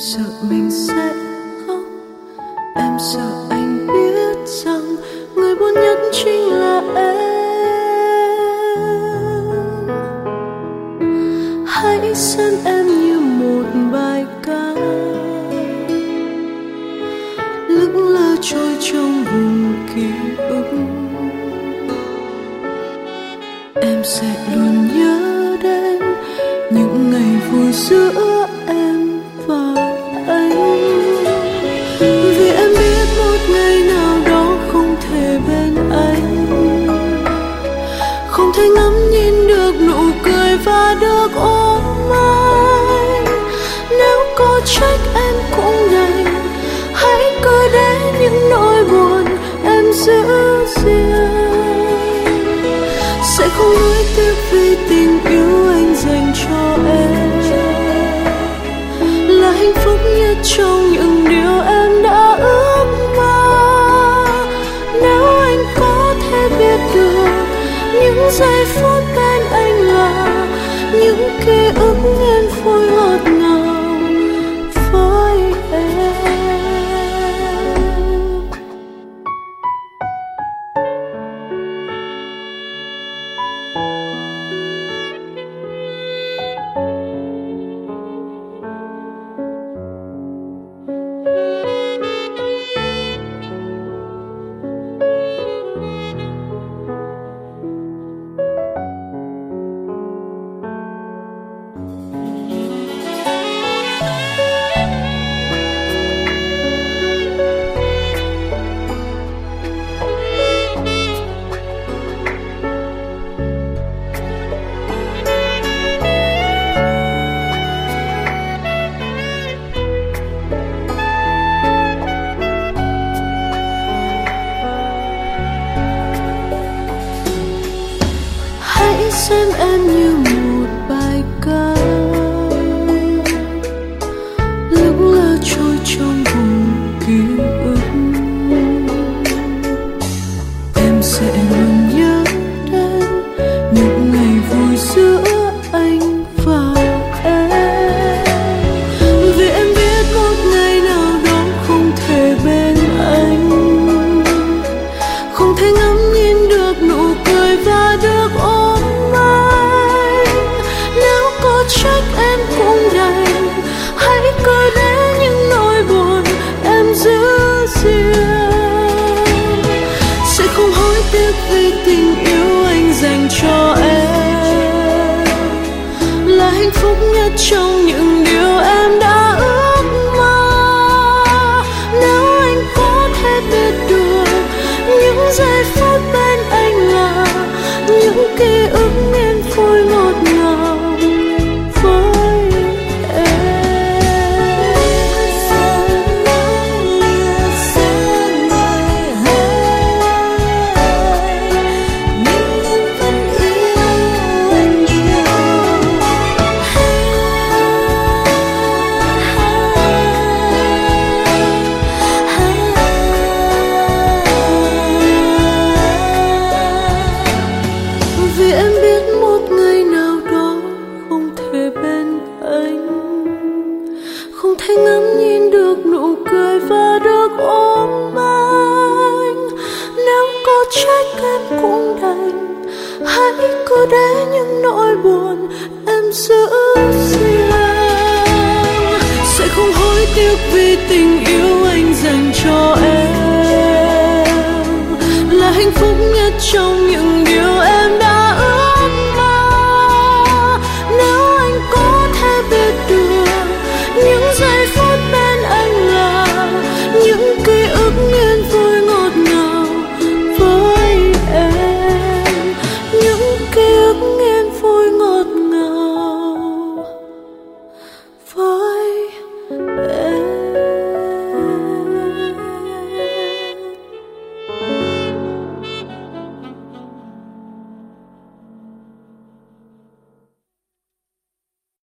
sợ mình sẽ khóc, em sợ anh biết rằng người buồn nhất chính là em. Hãy xem em như một bài ca lững lơ trôi trong vùng ký ức. Em sẽ luôn nhớ đến những ngày vui giữa em và anh, vì em biết một ngày nào đó không thể bên anh, không thể ngắm nhìn được nụ cười và được ôm anh. Nếu có trách em cũng đành, hãy cứ để những nỗi buồn em giữ riêng. Sẽ không nuối tiếc vì tình yêu anh dành cho em là hạnh phúc nhất trong những điều em đã ước mơ. Nếu anh có thể biết được những giây phút bên anh là những ký ức nên vui ngọt ngào với em. Xem em như một bài ca lững lơ trôi trong vùng ký ức. Em sẽ luôn nhớ đến những ngày vui giữa anh và em, vì em biết một ngày nào đó không thể bên anh, không thể ngắm nhìn được nụ cười và được ôm. Trách em cũng đành, hãy cứ để những nỗi buồn em giữ riêng. Sẽ không hối tiếc vì tình yêu anh dành cho em là hạnh phúc nhất trong những điều em đã ước mơ. Nếu anh có thể biết được những giây phút bên anh là những ký ức nên vui ngọt ngào. Vì em biết một ngày nào đó không thể bên anh, không thể ngắm nhìn được nụ cười và được ôm anh. Nếu có trách em cũng đành, hãy cứ để những nỗi buồn em giữ riêng. Sẽ không hối tiếc vì tình yêu anh dành cho em là hạnh phúc nhất trong